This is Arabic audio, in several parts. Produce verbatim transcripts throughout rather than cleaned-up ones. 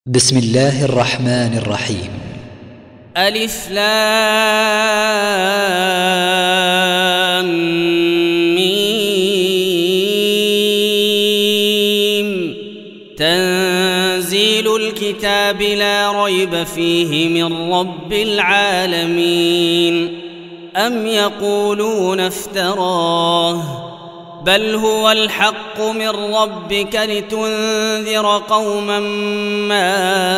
بسم الله الرحمن الرحيم. ألف لام ميم. تنزيل الكتاب لا ريب فيه من رب العالمين. أم يقولون افتراه بل هو الحق من ربك لتنذر قوما ما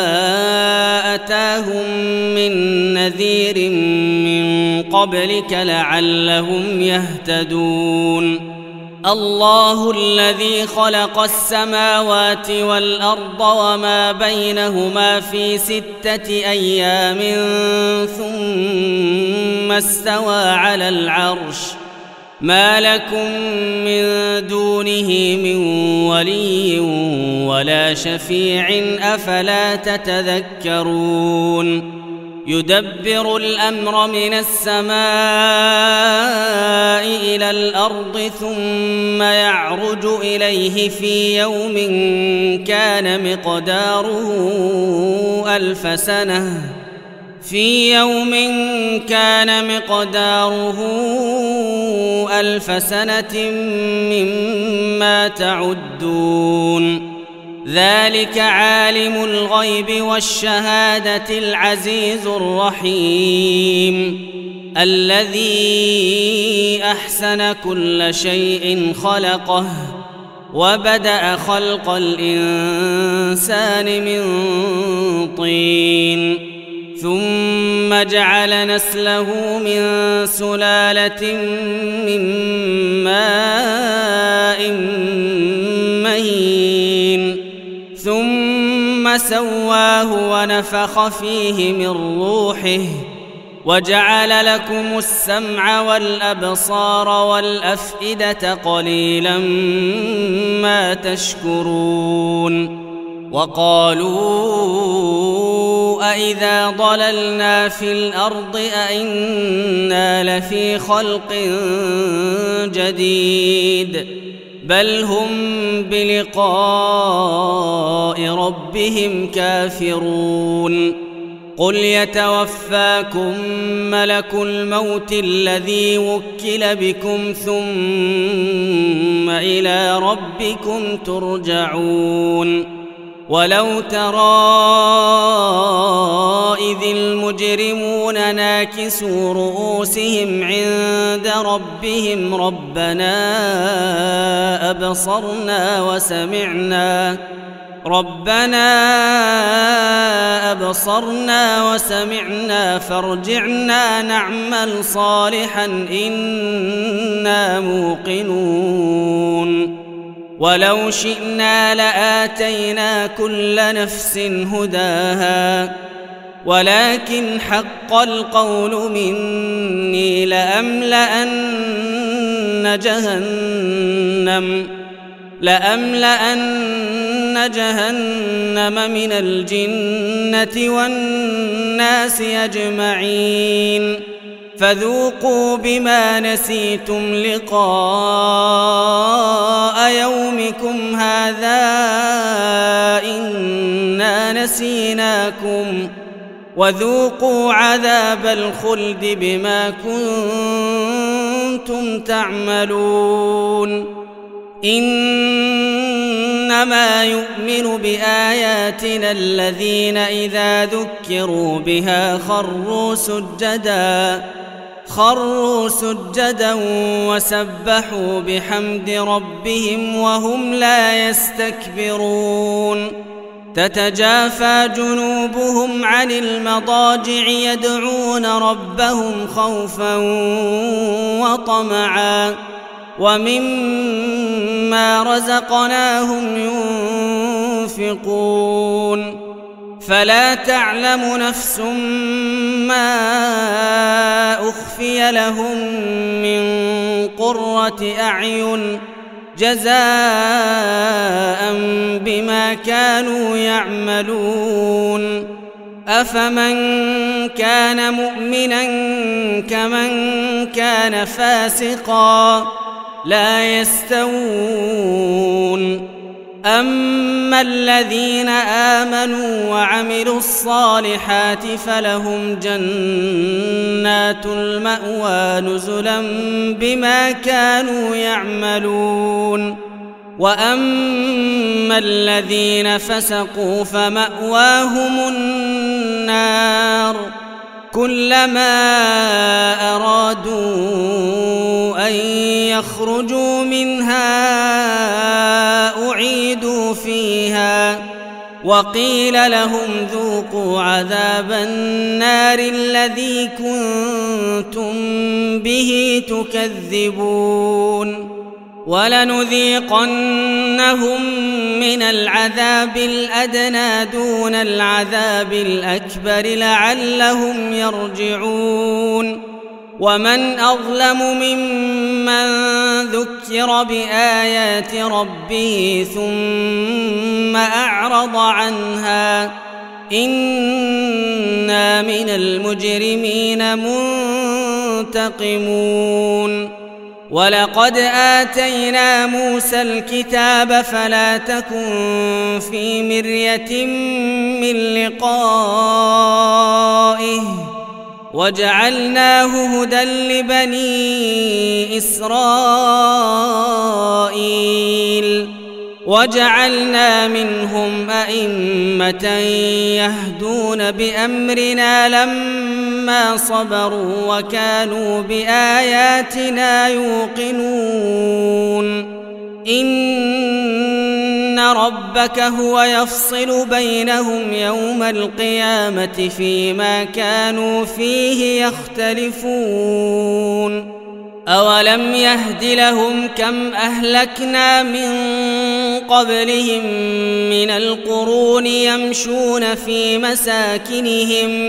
أتاهم من نذير من قبلك لعلهم يهتدون. الله الذي خلق السماوات والأرض وما بينهما في ستة أيام ثم استوى على العرش ما لكم من دونه من ولي ولا شفيع أفلا تتذكرون. يدبر الأمر من السماء إلى الأرض ثم يعرج إليه في يوم كان مقداره ألف سنة في يوم كان مقداره ألف سنة مما تعدون. ذلك عالم الغيب والشهادة العزيز الرحيم الذي أحسن كل شيء خلقه وبدأ خلق الإنسان من طين ثم جعل نسله من سلالة من ماء مهين ثم سواه ونفخ فيه من روحه وجعل لكم السمع والأبصار والأفئدة قليلا ما تشكرون. وقالوا أإذا ضللنا في الأرض أإنا لفي خلق جديد بل هم بلقاء ربهم كافرون. قل يتوفاكم ملك الموت الذي وكل بكم ثم إلى ربكم ترجعون. ولو ترى إذ المجرمون ناكسوا رؤوسهم عند ربهم ربنا أبصرنا وسمعنا ربنا أبصرنا وسمعنا فارجعنا نعمل صالحا إنا موقنون. ولو شئنا لآتينا كل نفس هداها ولكن حق القول مني لأملأن جهنم لأملأن جهنم من الجنة والناس أجمعين فذوقوا بما نسيتم لقاء يومكم هذا إنا نسيناكم وذوقوا عذاب الخلد بما كنتم تعملون. إنما يؤمن بآياتنا الذين إذا ذكروا بها خروا سجدا خروا سجدا وسبحوا بحمد ربهم وهم لا يستكبرون. تتجافى جنوبهم عن المضاجع يدعون ربهم خوفا وطمعا ومما رزقناهم ينفقون. فلا تعلم نفس ما أخفي لهم من قرة أعين جزاء بما كانوا يعملون. أفمن كان مؤمنا كمن كان فاسقا لا يستوون أما الذين آمنوا وعملوا الصالحات فلهم جنات المأوى نزلا بما كانوا يعملون وأما الذين فسقوا فمأواهم النار كلما أرادوا أن يخرجوا منها أعيدوا فيها وقيل لهم ذوقوا عذاب النار الذي كنتم به تكذبون ولنذيقنهم من العذاب الأدنى دون العذاب الأكبر لعلهم يرجعون ومن أظلم ممن ذكر بآيات ربه ثم أعرض عنها إنا من المجرمين منتقمون ولقد آتينا موسى الكتاب فلا تكن في مرية من لقائه وجعلناه هدى لبني إسرائيل وجعلنا منهم أئمة يهدون بأمرنا لما صبروا وكانوا بآياتنا يوقنون إن ربك هو يفصل بينهم يوم القيامة فيما كانوا فيه يختلفون أولم يهد لهم كم أهلكنا من قبلهم من القرون يمشون في مساكنهم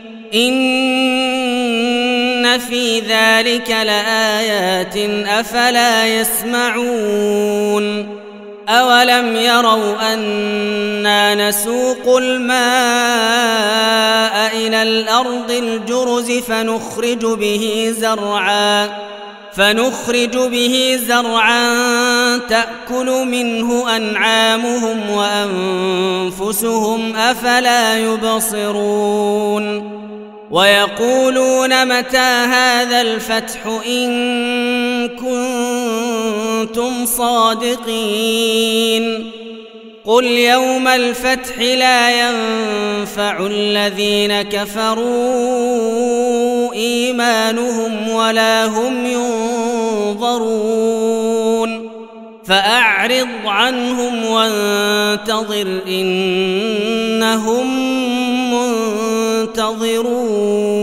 إن في ذلك لآيات أفلا يسمعون أولم يروا أنا نسوق الماء إلى الأرض الجرز فنخرج به زرعا فنخرج به زرعا تأكل منه أنعامهم وأنفسهم أفلا يبصرون ويقولون متى هذا الفتح إن كنتم صادقين قل يوم الفتح لا ينفع الذين كفروا إيمانهم ولا هم ينظرون فأعرض عنهم وانتظر إنهم منتظرون